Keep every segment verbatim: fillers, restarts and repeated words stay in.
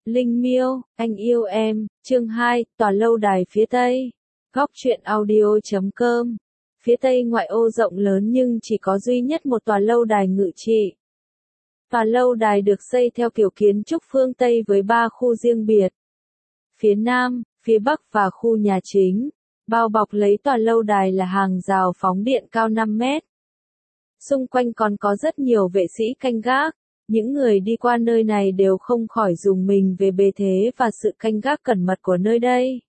Linh Miêu, anh yêu em, chương hai, tòa lâu đài phía Tây. Góc truyện audio chấm com. Phía Tây ngoại ô rộng lớn nhưng chỉ có duy nhất một tòa lâu đài ngự trị. Tòa lâu đài được xây theo kiểu kiến trúc phương Tây với ba khu riêng biệt. Phía Nam, phía Bắc và khu nhà chính. Bao bọc lấy tòa lâu đài là hàng rào phóng điện cao năm mét. Xung quanh còn có rất nhiều vệ sĩ canh gác. Những người đi qua nơi này đều không khỏi rùng mình về bề thế và sự canh gác cẩn mật của nơi đây.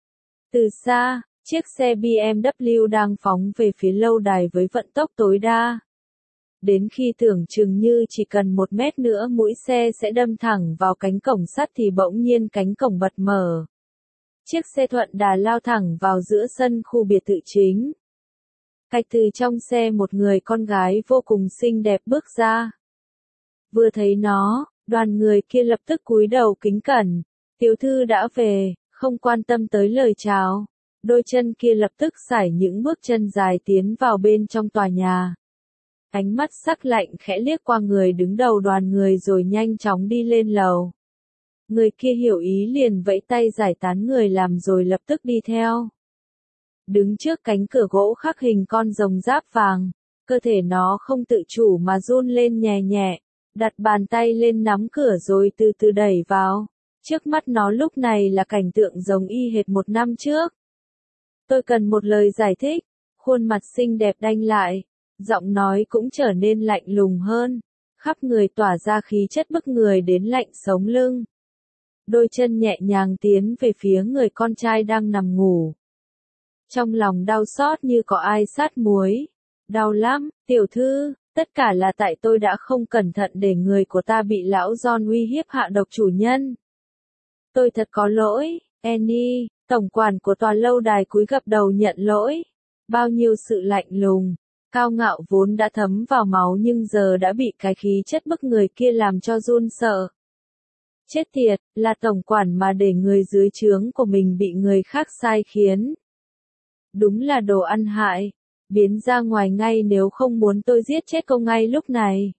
Từ xa, chiếc xe bê em vê đang phóng về phía lâu đài với vận tốc tối đa. Đến khi tưởng chừng như chỉ cần một mét nữa mũi xe sẽ đâm thẳng vào cánh cổng sắt thì bỗng nhiên cánh cổng bật mở. Chiếc xe thuận đà lao thẳng vào giữa sân khu biệt thự chính. Cạch từ trong xe một người con gái vô cùng xinh đẹp bước ra. Vừa thấy nó, đoàn người kia lập tức cúi đầu kính cẩn. Tiểu thư đã về, không quan tâm tới lời chào. Đôi chân kia lập tức sải những bước chân dài tiến vào bên trong tòa nhà. Ánh mắt sắc lạnh khẽ liếc qua người đứng đầu đoàn người rồi nhanh chóng đi lên lầu. Người kia hiểu ý liền vẫy tay giải tán người làm rồi lập tức đi theo. Đứng trước cánh cửa gỗ khắc hình con rồng giáp vàng, cơ thể nó không tự chủ mà run lên nhẹ nhẹ, đặt bàn tay lên nắm cửa rồi từ từ đẩy vào. Trước mắt nó lúc này là cảnh tượng giống y hệt một năm trước. Tôi cần một lời giải thích, khuôn mặt xinh đẹp đanh lại, giọng nói cũng trở nên lạnh lùng hơn, khắp người tỏa ra khí chất bức người đến lạnh sống lưng. Đôi chân nhẹ nhàng tiến về phía người con trai đang nằm ngủ. Trong lòng đau xót như có ai sát muối. Đau lắm, tiểu thư, tất cả là tại tôi đã không cẩn thận để người của ta bị lão John uy hiếp hạ độc chủ nhân. Tôi thật có lỗi, Annie, tổng quản của tòa lâu đài cúi gập đầu nhận lỗi. Bao nhiêu sự lạnh lùng, cao ngạo vốn đã thấm vào máu nhưng giờ đã bị cái khí chất bức người kia làm cho run sợ. Chết tiệt, là tổng quản mà để người dưới trướng của mình bị người khác sai khiến. Đúng là đồ ăn hại, biến ra ngoài ngay nếu không muốn tôi giết chết cô ngay lúc này.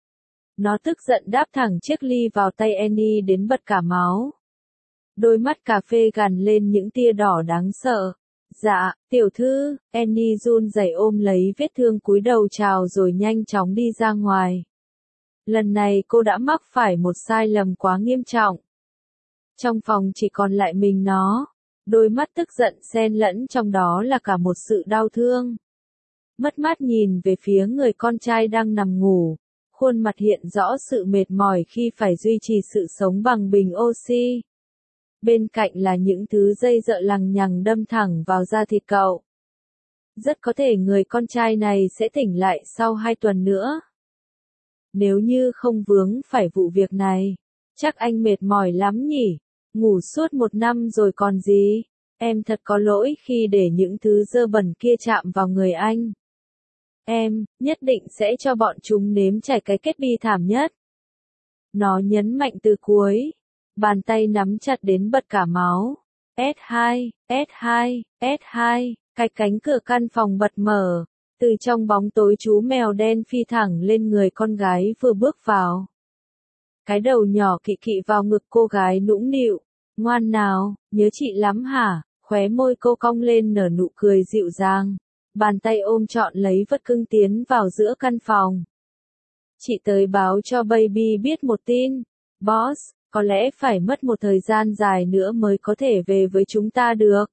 Nó tức giận đáp thẳng chiếc ly vào tay Annie đến bật cả máu. Đôi mắt cà phê gằn lên những tia đỏ đáng sợ. Dạ, tiểu thư, Annie run rẩy ôm lấy vết thương cúi đầu chào rồi nhanh chóng đi ra ngoài. Lần này cô đã mắc phải một sai lầm quá nghiêm trọng. Trong phòng chỉ còn lại mình nó. Đôi mắt tức giận xen lẫn trong đó là cả một sự đau thương. Mất mát nhìn về phía người con trai đang nằm ngủ. Khuôn mặt hiện rõ sự mệt mỏi khi phải duy trì sự sống bằng bình oxy. Bên cạnh là những thứ dây dợ lằng nhằng đâm thẳng vào da thịt cậu. Rất có thể người con trai này sẽ tỉnh lại sau hai tuần nữa. Nếu như không vướng phải vụ việc này, chắc anh mệt mỏi lắm nhỉ, ngủ suốt một năm rồi còn gì. Em thật có lỗi khi để những thứ dơ bẩn kia chạm vào người anh. Em, nhất định sẽ cho bọn chúng nếm trải cái kết bi thảm nhất. Nó nhấn mạnh từ cuối. Bàn tay nắm chặt đến bật cả máu. S hai, S hai, S hai, cái cánh cửa căn phòng bật mở. Từ trong bóng tối chú mèo đen phi thẳng lên người con gái vừa bước vào. Cái đầu nhỏ kỵ kỵ vào ngực cô gái nũng nịu. Ngoan nào, nhớ chị lắm hả? Khóe môi cô cong lên nở nụ cười dịu dàng. Bàn tay ôm trọn lấy vật cưng tiến vào giữa căn phòng. Chị tới báo cho baby biết một tin. Boss, có lẽ phải mất một thời gian dài nữa mới có thể về với chúng ta được.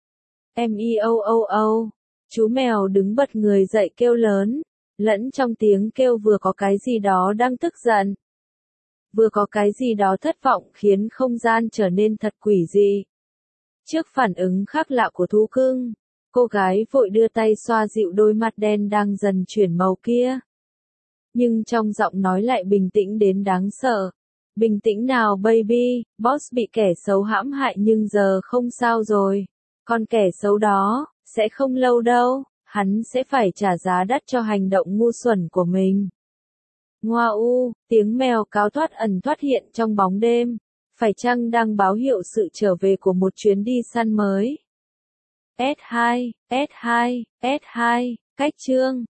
Em yêu ô ô. Chú mèo đứng bật người dậy kêu lớn. Lẫn trong tiếng kêu vừa có cái gì đó đang tức giận. Vừa có cái gì đó thất vọng khiến không gian trở nên thật quỷ dị. Trước phản ứng khác lạ của thú cưng, cô gái vội đưa tay xoa dịu đôi mắt đen đang dần chuyển màu kia. Nhưng trong giọng nói lại bình tĩnh đến đáng sợ. Bình tĩnh nào baby, boss bị kẻ xấu hãm hại nhưng giờ không sao rồi. Còn kẻ xấu đó, sẽ không lâu đâu, hắn sẽ phải trả giá đắt cho hành động ngu xuẩn của mình. Ngoa u, tiếng mèo cáo thoát ẩn thoát hiện trong bóng đêm. Phải chăng đang báo hiệu sự trở về của một chuyến đi săn mới? S hai, S hai, S hai, cách chương.